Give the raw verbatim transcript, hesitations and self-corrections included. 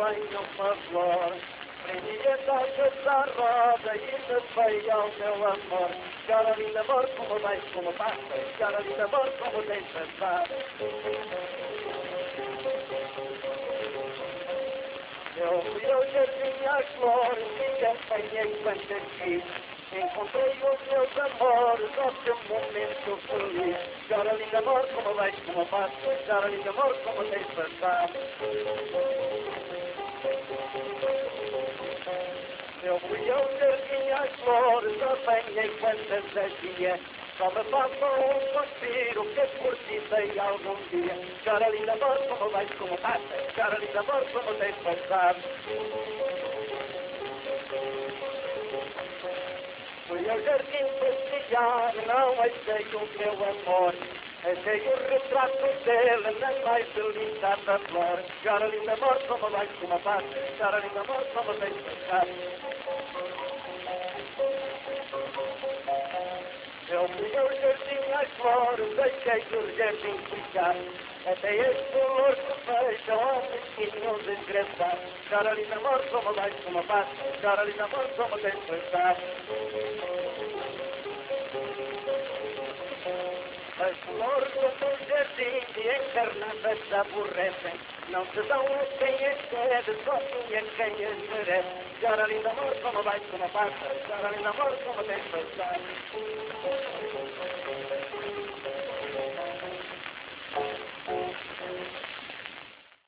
tenho uma flor. Prendia taxas à roda e me veio ao meu amor. Cara linda amor, como vais, como passas. Cara linda amor, como tens passado. Eu fui ao jardim às flores e apanhei quantas quis. Encontrei os meus amores, ó que momento feliz. Cara linda amor, como vais, como passas. Cara linda amor, como tens passado. Eu fui ao jardim às flores, apanhei quantas havia. Só me falta um suspiro que por ti dei algum dia. Cara linda amor, como vais, como passas. Cara linda amor, como tens passado. Fui ao jardim passear, não achei o meu amor. Achei o retrato dele na mais delicada flor. Cara linda amor, como vais, como passas. Cara linda amor, como tens passado. Eu fui ao jardim às flores, deixei do jardim ficar. Até este flor que fecha, ó mesquinho desgraçado. Cara linda amor, como vais, como passas. Cara linda amor, como tens passado. As flores do teu jardim de encarnadas aborrecem. Não te dão a quem as pede, só tinha quem as merece. Cara linda amor, como vais, como passas. Cara linda amor, como tens passado.